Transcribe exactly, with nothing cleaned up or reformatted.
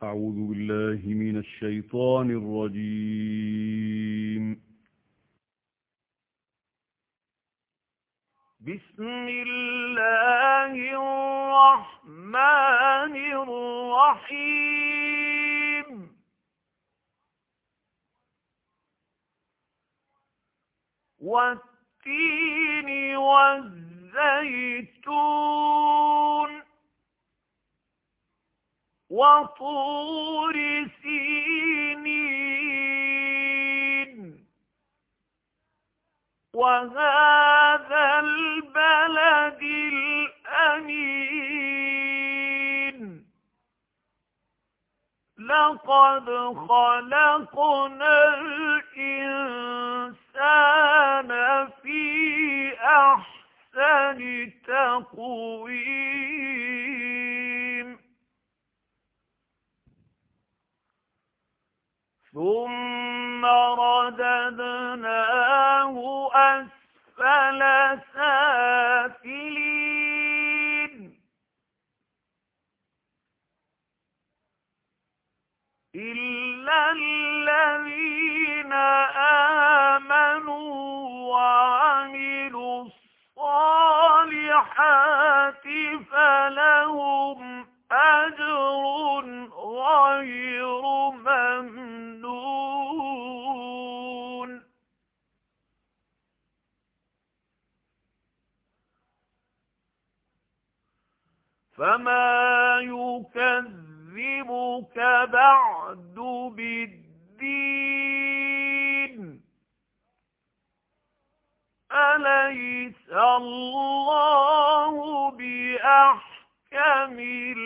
أعوذ بالله من الشيطان الرجيم. بسم الله الرحمن الرحيم. والتين والزيتون وطور سينين وهذا البلد الأمين. لقد خلقنا الإنسان في أحسن تقويم ثم رددناه أسفل سافلين إلا الذين آمنوا وعملوا الصالحات فلهم أجر غير ممنون. فما يكذبك بعد بالدين؟ أليس الله بأحكم